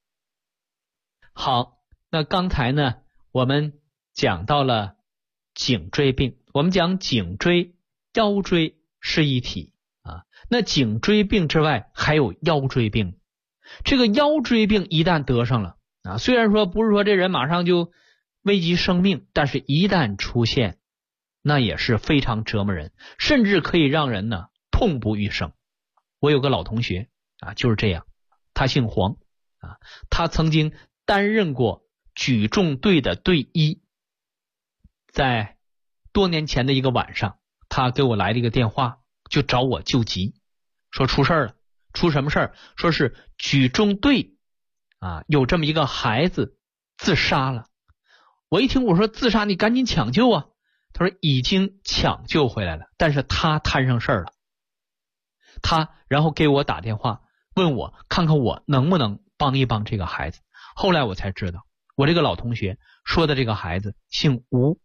好，那刚才呢我们讲到了颈椎病，我们讲颈椎、腰椎是一体那颈椎病之外还有腰椎病。这个腰椎病一旦得上了虽然说不是说这人马上就危及生命，但是一旦出现，那也是非常折磨人，甚至可以让人痛不欲生。我有个老同学就是这样，他姓黄他曾经担任过举重队的队医。在多年前的一个晚上，他给我来了一个电话，就找我救急，说出事了。出什么事儿？说是举重队有这么一个孩子自杀了。我一听，我说自杀你赶紧抢救他说已经抢救回来了，但是他摊上事儿了。然后给我打电话问我看看我能不能帮一帮这个孩子。后来我才知道，我这个老同学说的这个孩子姓吴，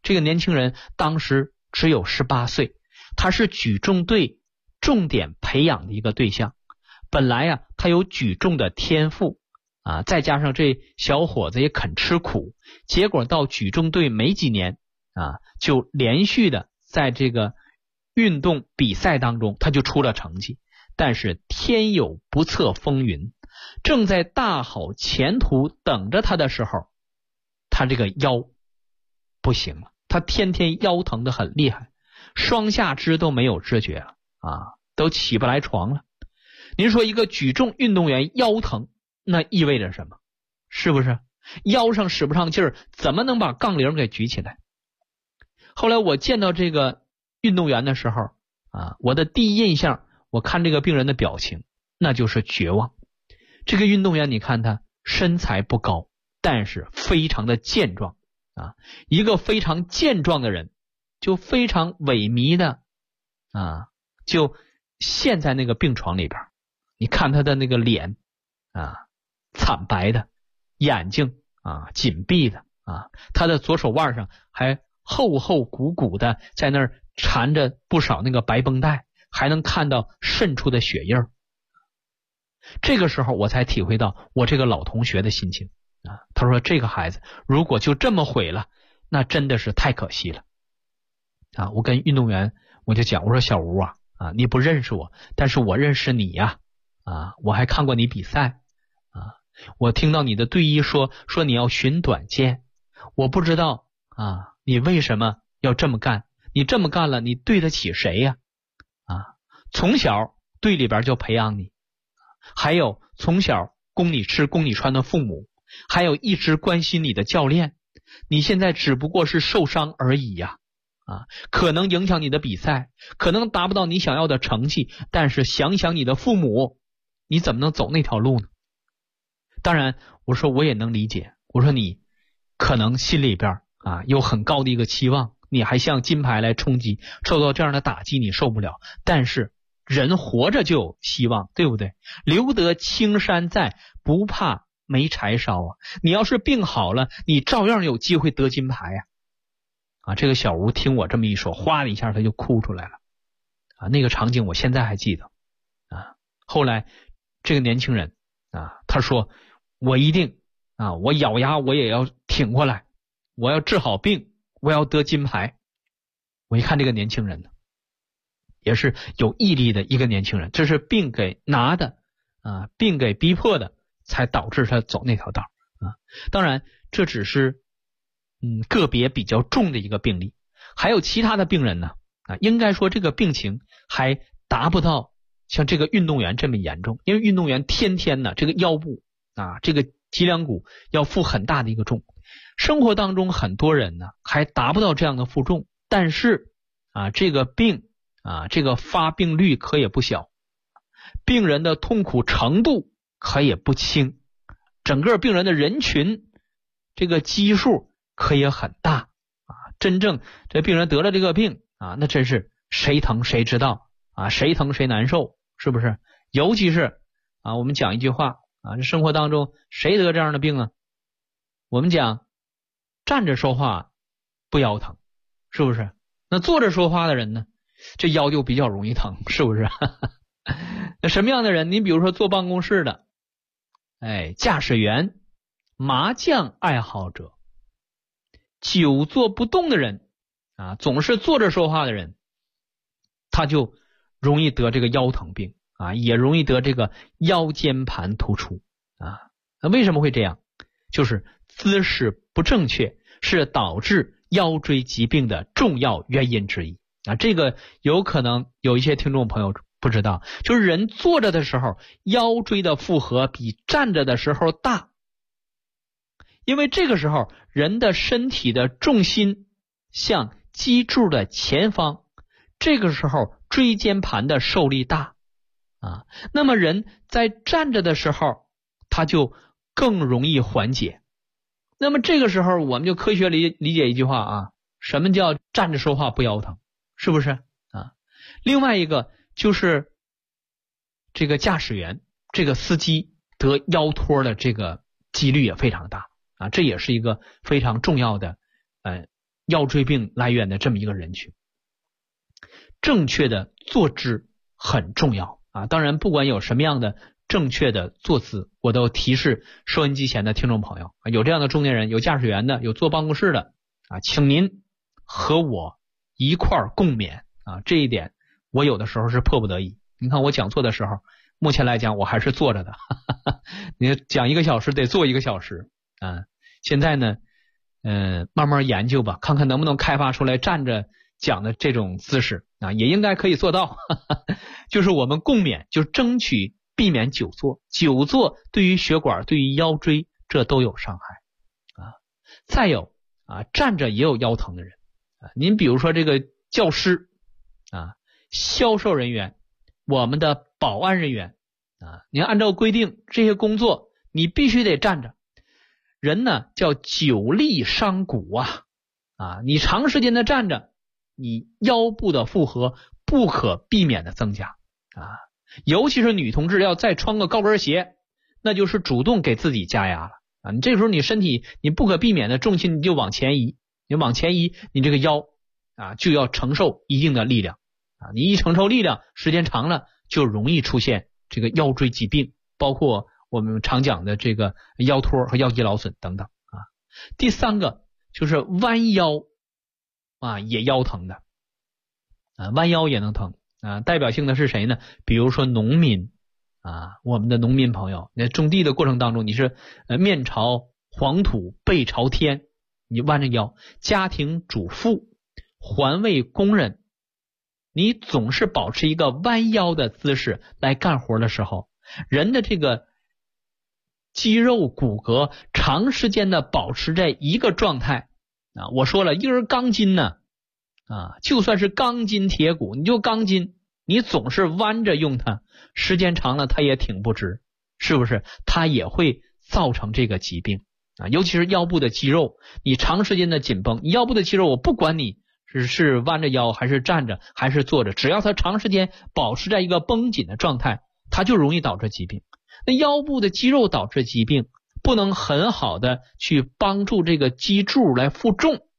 这个年轻人当时只有18岁，他是举重队重点培养的一个对象。本来啊，他有举重的天赋啊，再加上这小伙子也肯吃苦，结果到举重队没几年啊，就连续的在这个运动比赛当中他就出了成绩。但是天有不测风云，正在大好前途等着他的时候，他这个腰不行了，他天天腰疼得很厉害，双下肢都没有知觉了啊，都起不来床了。您说一个举重运动员腰疼，那意味着什么？是不是腰上使不上劲儿，怎么能把杠铃给举起来？后来我见到这个运动员的时候啊，我的第一印象，我看这个病人的表情，那就是绝望。这个运动员你看他身材不高，但是非常的健壮啊，一个非常健壮的人就非常萎靡的啊，就陷在那个病床里边。你看他的那个脸啊，惨白的，眼睛啊紧闭的啊，他的左手腕上还厚厚鼓鼓的在那儿缠着不少那个白绷带，还能看到渗出的血印儿。这个时候我才体会到我这个老同学的心情啊，他说这个孩子如果就这么毁了，那真的是太可惜了啊。我跟运动员我就讲，我说小吴啊，你不认识我，但是我认识你呀啊，我还看过你比赛啊，我听到你的队医说你要寻短见，我不知道啊，你为什么要这么干？你这么干了，你对得起谁呀？啊，从小队里边就培养你，还有从小供你吃供你穿的父母，还有一直关心你的教练，你现在只不过是受伤而已呀，啊，可能影响你的比赛，可能达不到你想要的成绩，但是想想你的父母，你怎么能走那条路呢？当然我说我也能理解，我说你可能心里边啊有很高的一个期望，你还向金牌来冲击，受到这样的打击你受不了，但是人活着就有希望，对不对？留得青山在，不怕没柴烧啊！你要是病好了，你照样有机会得金牌呀！啊，这个小吴听我这么一说，哗的一下他就哭出来了啊！那个场景我现在还记得啊。后来这个年轻人啊，他说我一定啊，我咬牙我也要挺过来，我要治好病，我要得金牌。我一看这个年轻人呢，也是有毅力的一个年轻人，这是病给拿的啊，病给逼迫的，才导致他走那条道啊。当然这只是个别比较重的一个病例，还有其他的病人呢啊，应该说这个病情还达不到像这个运动员这么严重，因为运动员天天呢这个腰部啊这个脊梁骨要负很大的一个重，生活当中很多人呢还达不到这样的负重，但是啊这个病啊这个发病率可也不小，病人的痛苦程度可也不轻，整个病人的人群这个基数可也很大啊，真正这病人得了这个病啊，那真是谁疼谁知道啊，谁疼谁难受，是不是？尤其是啊我们讲一句话啊，这生活当中谁得这样的病啊？我们讲站着说话不腰疼，是不是？那坐着说话的人呢，这腰就比较容易疼，是不是？那什么样的人？你比如说坐办公室的，驾驶员、麻将爱好者、久坐不动的人啊，总是坐着说话的人，他就容易得这个腰疼病啊，也容易得这个腰间盘突出啊。那为什么会这样？就是姿势不正确，是导致腰椎疾病的重要原因之一啊。这个有可能有一些听众朋友不知道，就是人坐着的时候，腰椎的负荷比站着的时候大，因为这个时候人的身体的重心向脊柱的前方，这个时候椎间盘的受力大啊，那么人在站着的时候，他就更容易缓解。那么这个时候我们就科学理解一句话啊，什么叫站着说话不腰疼，是不是啊？另外一个就是这个驾驶员，这个司机得腰托的这个几率也非常大啊，这也是一个非常重要的腰椎病来源的这么一个人群。正确的坐姿很重要啊！当然，不管有什么样的正确的坐姿，我都提示收音机前的听众朋友，有这样的中年人，有驾驶员的，有坐办公室的啊，请您和我一块儿共勉啊！这一点我有的时候是迫不得已。你看我讲座的时候，目前来讲我还是坐着的，你讲1个小时得坐1个小时啊。现在呢，慢慢研究吧，看看能不能开发出来站着讲的这种姿势啊，也应该可以做到。就是我们共勉，就争取避免久坐。久坐对于血管、对于腰椎这都有伤害啊。再有啊，站着也有腰疼的人啊。您比如说这个教师啊、销售人员、我们的保安人员啊，您按照规定这些工作你必须得站着。人呢叫久立伤骨啊，你长时间的站着，你腰部的负荷不可避免的增加啊，尤其是女同志要再穿个高跟鞋，那就是主动给自己加压了啊。你这时候你身体你不可避免的重心你就往前移，你往前移，你这个腰啊就要承受一定的力量啊，你一承受力量，时间长了就容易出现这个腰椎疾病，包括我们常讲的这个腰托和腰肌劳损等等啊。第3个就是弯腰啊，也腰疼的啊，弯腰也能疼啊。代表性的是谁呢？比如说农民啊，我们的农民朋友，那种地的过程当中，你是面朝黄土背朝天，你弯着腰；家庭主妇、环卫工人，你总是保持一个弯腰的姿势来干活的时候，人的这个肌肉骨骼长时间的保持在一个状态啊，我说了，一根钢筋呢啊，就算是钢筋铁骨，你就钢筋，你总是弯着用它，时间长了它也挺不直，是不是？它也会造成这个疾病啊，尤其是腰部的肌肉，你长时间的紧绷，你腰部的肌肉，我不管你是弯着腰还是站着还是坐着，只要它长时间保持在一个绷紧的状态，它就容易导致疾病。那腰部的肌肉导致疾病，不能很好的去帮助这个脊柱来负重，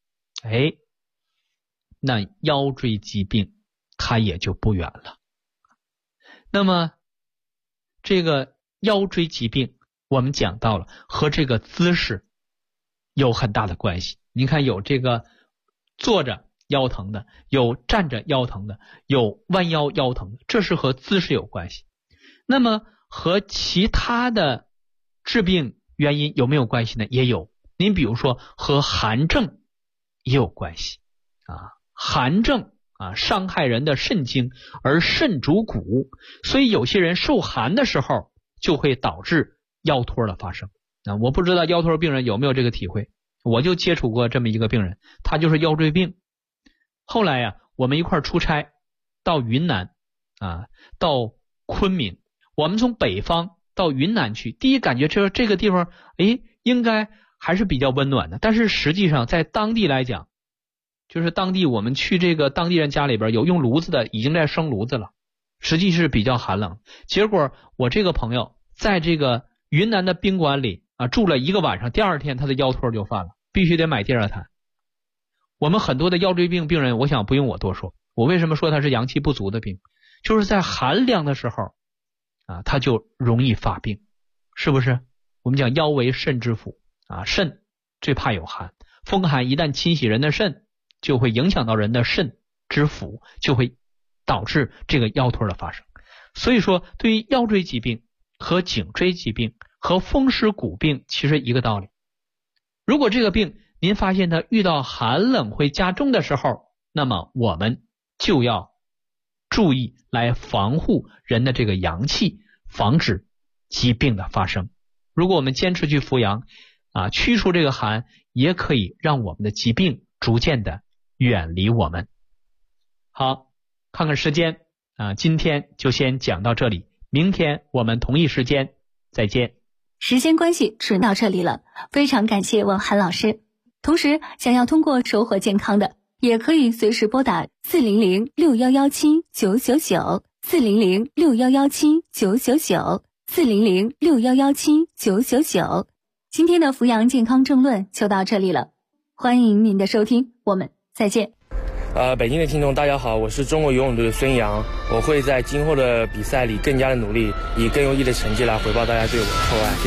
那腰椎疾病它也就不远了。那么这个腰椎疾病我们讲到了和这个姿势有很大的关系。您看有这个坐着腰疼的，有站着腰疼的，有弯腰腰疼的，这是和姿势有关系。那么和其他的致病原因有没有关系呢？也有。您比如说和寒症也有关系啊，寒症啊伤害人的肾经，而肾主骨，所以有些人受寒的时候就会导致腰托的发生啊。我不知道腰托病人有没有这个体会，我就接触过这么一个病人，他就是腰椎病。后来呀，我们一块出差到云南啊，到昆明，我们从北方到云南去，第一感觉这个地方应该还是比较温暖的，但是实际上在当地来讲，就是当地我们去这个当地人家里边有用炉子的，已经在生炉子了，实际是比较寒冷。结果我这个朋友在这个云南的宾馆里啊住了1个晚上，第2天他的腰托就犯了，必须得买第2毯。我们很多的腰椎病病人，我想不用我多说，我为什么说他是阳气不足的病，就是在寒凉的时候啊，他就容易发病，是不是？我们讲腰为肾之府啊，肾最怕有寒，风寒一旦侵袭人的肾，就会影响到人的肾之府，就会导致这个腰托的发生。所以说对于腰椎疾病和颈椎疾病和风湿骨病其实一个道理。如果这个病您发现它遇到寒冷会加重的时候，那么我们就要注意来防护人的这个阳气，防止疾病的发生。如果我们坚持去扶阳啊，驱除这个寒，也可以让我们的疾病逐渐的远离我们。好，看看时间啊，今天就先讲到这里，明天我们同一时间再见。 时间关系只到这里了，非常感谢王涵老师。同时想要通过收获健康的，也可以随时拨打400-6117-999 400-6117-999 400-6117-999。今天的扶阳健康政论就到这里了。 欢迎您的收听，我们再见。 北京的听众大家好，我是中国游泳队的孙杨，我会在今后的比赛里更加的努力，以更优异的成绩来回报大家对我的厚爱。